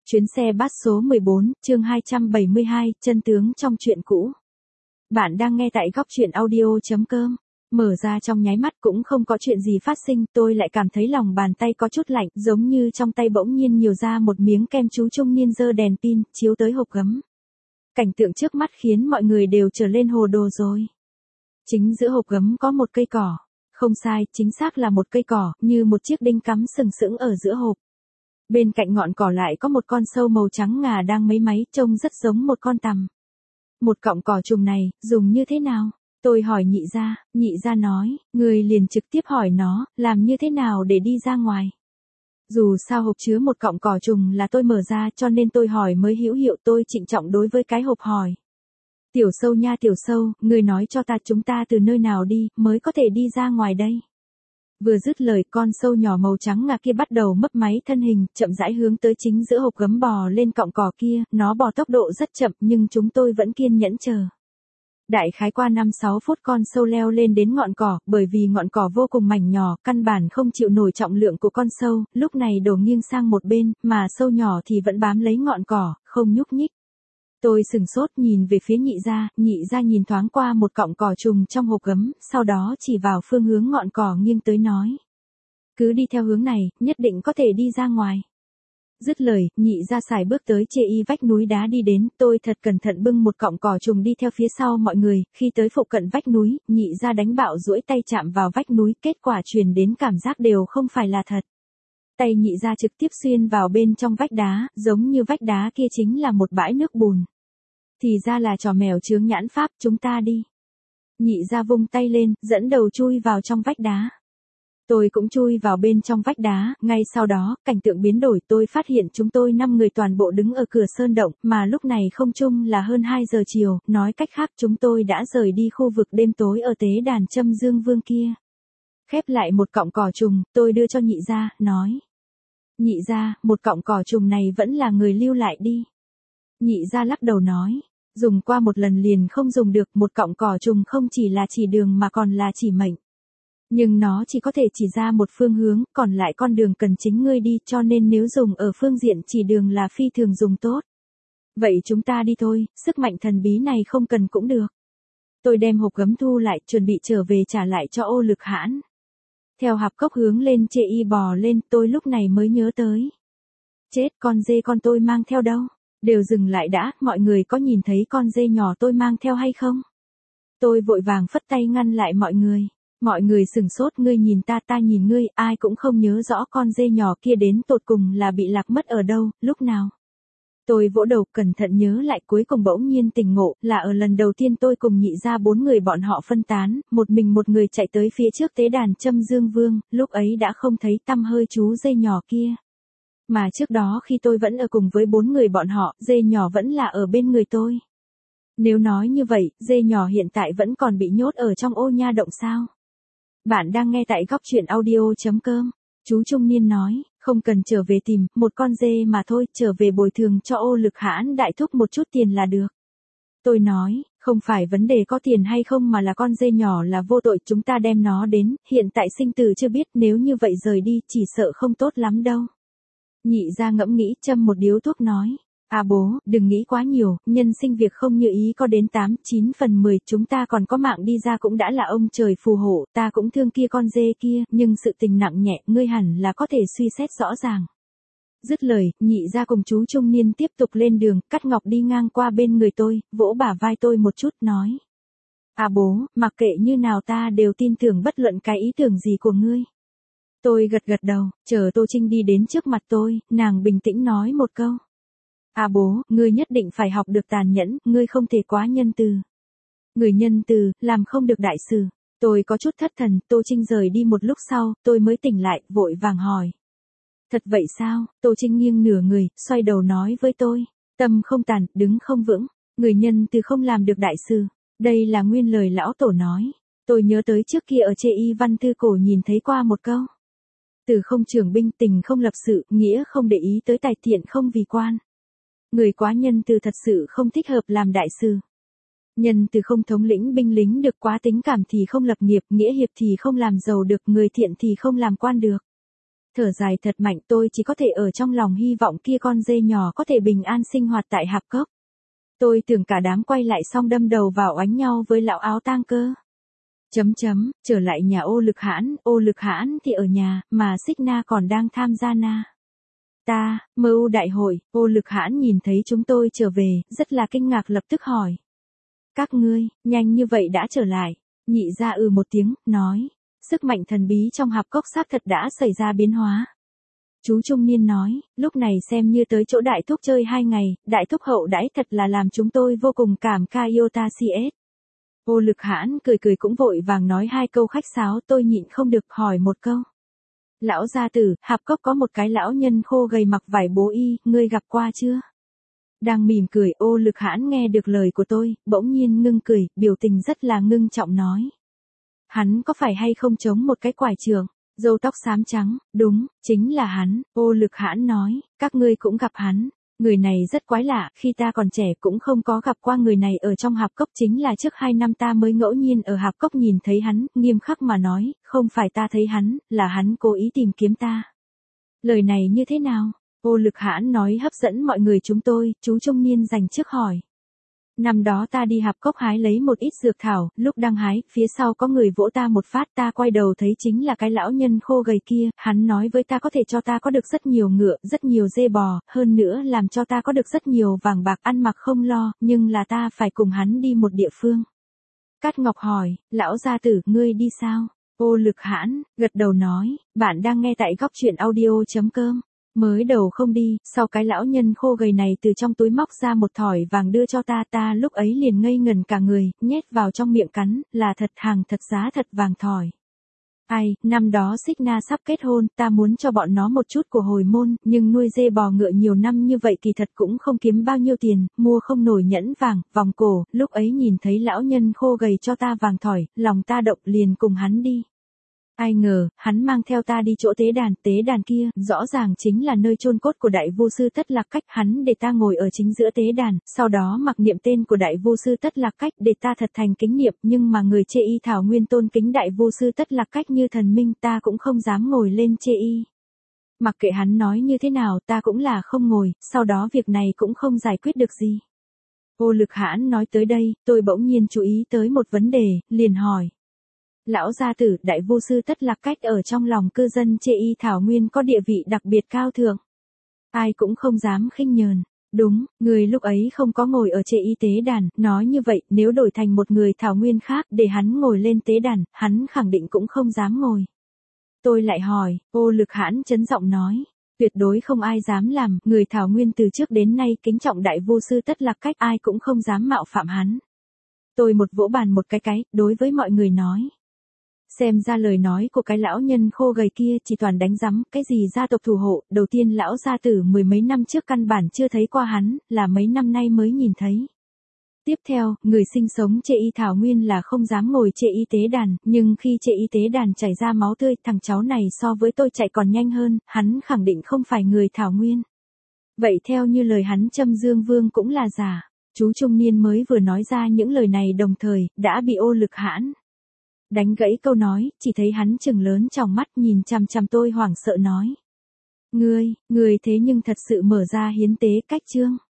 Chuyến xe bus số 14, chương 272, chân tướng trong chuyện cũ. Bạn đang nghe tại góc truyện audio.com. Mở ra trong nháy mắt cũng không có chuyện gì phát sinh, tôi lại cảm thấy lòng bàn tay có chút lạnh, giống như trong tay bỗng nhiên nhiều ra một miếng kem chú trung niên giơ đèn pin, chiếu tới hộp gấm. Cảnh tượng trước mắt khiến mọi người đều trở lên hồ đồ rồi. Chính giữa hộp gấm có một cây cỏ. Không sai, chính xác là một cây cỏ, như một chiếc đinh cắm sừng sững ở giữa hộp. Bên cạnh ngọn cỏ lại có một con sâu màu trắng ngà đang mấy máy, trông rất giống một con tằm. Một cọng cỏ trùng này, dùng như thế nào? Tôi hỏi nhị gia nói, người liền trực tiếp hỏi nó, làm như thế nào để đi ra ngoài? Dù sao hộp chứa một cọng cỏ trùng là tôi mở ra cho nên tôi hỏi mới hữu hiệu, tôi trịnh trọng đối với cái hộp hỏi. Tiểu sâu nha tiểu sâu, người nói cho ta chúng ta từ nơi nào đi, mới có thể đi ra ngoài đây? Vừa dứt lời con sâu nhỏ màu trắng ngà kia bắt đầu mấp máy thân hình, chậm rãi hướng tới chính giữa hộp gấm bò lên cọng cỏ kia, nó bò tốc độ rất chậm nhưng chúng tôi vẫn kiên nhẫn chờ. Đại khái qua 5-6 phút con sâu leo lên đến ngọn cỏ, bởi vì ngọn cỏ vô cùng mảnh nhỏ, căn bản không chịu nổi trọng lượng của con sâu, lúc này đổ nghiêng sang một bên, mà sâu nhỏ thì vẫn bám lấy ngọn cỏ, không nhúc nhích. Tôi sừng sốt nhìn về phía nhị gia nhìn thoáng qua một cọng cỏ trùng trong hộp gấm, sau đó chỉ vào phương hướng ngọn cỏ nghiêng tới nói. Cứ đi theo hướng này, nhất định có thể đi ra ngoài. Dứt lời, nhị gia sải bước tới chê y vách núi đá đi đến, tôi thật cẩn thận bưng một cọng cỏ trùng đi theo phía sau mọi người, khi tới phụ cận vách núi, nhị gia đánh bạo duỗi tay chạm vào vách núi, kết quả truyền đến cảm giác đều không phải là thật. Tay nhị gia trực tiếp xuyên vào bên trong vách đá, giống như vách đá kia chính là một bãi nước bùn. Thì ra là trò mèo chướng nhãn pháp, chúng ta đi. Nhị gia vung tay lên, dẫn đầu chui vào trong vách đá. Tôi cũng chui vào bên trong vách đá, ngay sau đó, cảnh tượng biến đổi, tôi phát hiện chúng tôi 5 người toàn bộ đứng ở cửa sơn động, mà lúc này không chung là hơn 2 giờ chiều, nói cách khác chúng tôi đã rời đi khu vực đêm tối ở tế đàn Châm Dương Vương kia. Khép lại một cọng cỏ trùng, tôi đưa cho nhị gia, nói. Nhị gia, một cọng cỏ trùng này vẫn là người lưu lại đi. Nhị gia lắc đầu nói, dùng qua một lần liền không dùng được, một cọng cỏ trùng không chỉ là chỉ đường mà còn là chỉ mệnh. Nhưng nó chỉ có thể chỉ ra một phương hướng, còn lại con đường cần chính ngươi đi, cho nên nếu dùng ở phương diện chỉ đường là phi thường dùng tốt. Vậy chúng ta đi thôi, sức mạnh thần bí này không cần cũng được. Tôi đem hộp gấm thu lại, chuẩn bị trở về trả lại cho Ô Lực Hãn. Theo hạp cốc hướng lên chê y bò lên, tôi lúc này mới nhớ tới. Chết, con dê con tôi mang theo đâu? Đều dừng lại đã, mọi người có nhìn thấy con dê nhỏ tôi mang theo hay không? Tôi vội vàng phất tay ngăn lại mọi người. Mọi người sừng sốt, ngươi nhìn ta nhìn ngươi, ai cũng không nhớ rõ con dê nhỏ kia đến tột cùng là bị lạc mất ở đâu, lúc nào. Tôi vỗ đầu cẩn thận nhớ lại, cuối cùng bỗng nhiên tỉnh ngộ, là ở lần đầu tiên tôi cùng nhị gia 4 người bọn họ phân tán, một mình một người chạy tới phía trước tế đàn Châm Dương Vương, lúc ấy đã không thấy tăm hơi chú dê nhỏ kia. Mà trước đó khi tôi vẫn ở cùng với 4 người bọn họ, dê nhỏ vẫn là ở bên người tôi. Nếu nói như vậy, dê nhỏ hiện tại vẫn còn bị nhốt ở trong ô nha động sao? Bạn đang nghe tại góc truyện audio.com. Chú trung niên nói, không cần trở về tìm, một con dê mà thôi, trở về bồi thường cho Ô Lực Hãn đại thúc một chút tiền là được. Tôi nói, không phải vấn đề có tiền hay không mà là con dê nhỏ là vô tội, chúng ta đem nó đến, hiện tại sinh tử chưa biết, nếu như vậy rời đi, chỉ sợ không tốt lắm đâu. Nhị gia ngẫm nghĩ, châm một điếu thuốc nói. À bố, đừng nghĩ quá nhiều, nhân sinh việc không như ý có đến 8-9 phần 10, chúng ta còn có mạng đi ra cũng đã là ông trời phù hộ, ta cũng thương kia con dê kia, nhưng sự tình nặng nhẹ, ngươi hẳn là có thể suy xét rõ ràng. Dứt lời, nhị gia cùng chú trung niên tiếp tục lên đường, Cát Ngọc đi ngang qua bên người tôi, vỗ bả vai tôi một chút, nói. À bố, mặc kệ như nào ta đều tin tưởng bất luận cái ý tưởng gì của ngươi. Tôi gật đầu, chờ Tô Trinh đi đến trước mặt tôi, nàng bình tĩnh nói một câu. À bố, ngươi nhất định phải học được tàn nhẫn, ngươi không thể quá nhân từ. Người nhân từ, làm không được đại sự. Tôi có chút thất thần, Tô Trinh rời đi một lúc sau, tôi mới tỉnh lại, vội vàng hỏi. Thật vậy sao? Tô Trinh nghiêng nửa người, xoay đầu nói với tôi. Tâm không tàn, đứng không vững. Người nhân từ không làm được đại sự. Đây là nguyên lời lão tổ nói. Tôi nhớ tới trước kia ở chê y văn thư cổ nhìn thấy qua một câu. Từ không trưởng binh, tình không lập sự, nghĩa không để ý tới tài thiện không vì quan. Người quá nhân từ thật sự không thích hợp làm đại sự. Nhân từ không thống lĩnh binh lính được, quá tính cảm thì không lập nghiệp, nghĩa hiệp thì không làm giàu được, người thiện thì không làm quan được. Thở dài thật mạnh, tôi chỉ có thể ở trong lòng hy vọng kia con dê nhỏ có thể bình an sinh hoạt tại hạp cốc. Tôi tưởng cả đám quay lại xong đâm đầu vào oánh nhau với lão áo tang cơ. Trở lại nhà Ô Lực Hãn thì ở nhà, mà Xích Na còn đang tham gia MU đại hội. Ô Lực Hãn nhìn thấy chúng tôi trở về, rất là kinh ngạc, lập tức hỏi. Các ngươi, nhanh như vậy đã trở lại. Nhị ra một tiếng, nói. Sức mạnh thần bí trong hạp cốc xác thật đã xảy ra biến hóa. Chú trung niên nói, lúc này xem như tới chỗ đại thúc chơi 2 ngày, đại thúc hậu đãi thật là làm chúng tôi vô cùng cảm kích. Ô Lực Hãn cười cũng vội vàng nói 2 câu khách sáo, tôi nhịn không được hỏi một câu. Lão gia tử, hạp cốc có một cái lão nhân khô gầy mặc vải bố y, ngươi gặp qua chưa? Đang mỉm cười, Ô Lực Hãn nghe được lời của tôi, bỗng nhiên ngưng cười, biểu tình rất là ngưng trọng nói. Hắn có phải hay không chống một cái quải trường, râu tóc xám trắng, đúng, chính là hắn. Ô Lực Hãn nói, các ngươi cũng gặp hắn. Người này rất quái lạ, khi ta còn trẻ cũng không có gặp qua người này ở trong hạp cốc, chính là trước 2 năm ta mới ngẫu nhiên ở hạp cốc nhìn thấy hắn, nghiêm khắc mà nói, không phải ta thấy hắn, là hắn cố ý tìm kiếm ta. Lời này như thế nào? Ô Lực Hãn nói hấp dẫn mọi người chúng tôi, chú trung niên dành trước hỏi. Năm đó ta đi hạp cốc hái lấy một ít dược thảo, lúc đang hái, phía sau có người vỗ ta một phát, ta quay đầu thấy chính là cái lão nhân khô gầy kia, hắn nói với ta có thể cho ta có được rất nhiều ngựa, rất nhiều dê bò, hơn nữa làm cho ta có được rất nhiều vàng bạc, ăn mặc không lo, nhưng là ta phải cùng hắn đi một địa phương. Cát Ngọc hỏi, lão gia tử, ngươi đi sao? Ô Lực Hãn, gật đầu nói, bạn đang nghe tại góc truyện audio.com. Mới đầu không đi, sau cái lão nhân khô gầy này từ trong túi móc ra một thỏi vàng đưa cho ta lúc ấy liền ngây ngần cả người, nhét vào trong miệng cắn, là thật, hàng thật giá thật vàng thỏi. Ai, năm đó Xích Na sắp kết hôn, ta muốn cho bọn nó một chút của hồi môn, nhưng nuôi dê bò ngựa nhiều năm như vậy kỳ thật cũng không kiếm bao nhiêu tiền, mua không nổi nhẫn vàng, vòng cổ, lúc ấy nhìn thấy lão nhân khô gầy cho ta vàng thỏi, lòng ta động liền cùng hắn đi. Ai ngờ, hắn mang theo ta đi chỗ tế đàn kia, rõ ràng chính là nơi chôn cốt của đại vu sư Tất Lạc Cách, hắn để ta ngồi ở chính giữa tế đàn, sau đó mặc niệm tên của đại vu sư Tất Lạc Cách để ta thật thành kính niệm, nhưng mà người Chê Y Thảo Nguyên tôn kính đại vu sư Tất Lạc Cách như thần minh, ta cũng không dám ngồi lên Chê Y. Mặc kệ hắn nói như thế nào, ta cũng là không ngồi, sau đó việc này cũng không giải quyết được gì. Ô Lực Hãn nói tới đây, tôi bỗng nhiên chú ý tới một vấn đề, liền hỏi. Lão gia tử, đại vu sư Tất Lạc Cách ở trong lòng cư dân Chê Y Thảo Nguyên có địa vị đặc biệt cao thượng. Ai cũng không dám khinh nhờn. Đúng, người lúc ấy không có ngồi ở Chê Y tế đàn, nói như vậy, nếu đổi thành một người Thảo Nguyên khác để hắn ngồi lên tế đàn, hắn khẳng định cũng không dám ngồi. Tôi lại hỏi, Ô Lực Hãn trấn giọng nói. Tuyệt đối không ai dám làm, người Thảo Nguyên từ trước đến nay kính trọng đại vu sư Tất Lạc Cách, ai cũng không dám mạo phạm hắn. Tôi một vỗ bàn một cái, đối với mọi người nói. Xem ra lời nói của cái lão nhân khô gầy kia chỉ toàn đánh rắm, cái gì gia tộc thủ hộ, đầu tiên lão gia tử 10 mấy năm trước căn bản chưa thấy qua hắn, là mấy năm nay mới nhìn thấy. Tiếp theo, người sinh sống Chê Y Thảo Nguyên là không dám ngồi Chê Y tế đàn, nhưng khi Chê Y tế đàn chảy ra máu tươi, thằng cháu này so với tôi chạy còn nhanh hơn, hắn khẳng định không phải người Thảo Nguyên. Vậy theo như lời hắn Châm Dương Vương cũng là giả. Chú trung niên mới vừa nói ra những lời này đồng thời, đã bị Ô Lực Hãn đánh gãy câu nói, chỉ thấy hắn trừng lớn trong mắt nhìn chằm chằm tôi hoảng sợ nói. Ngươi thế nhưng thật sự mở ra hiến tế cách chương.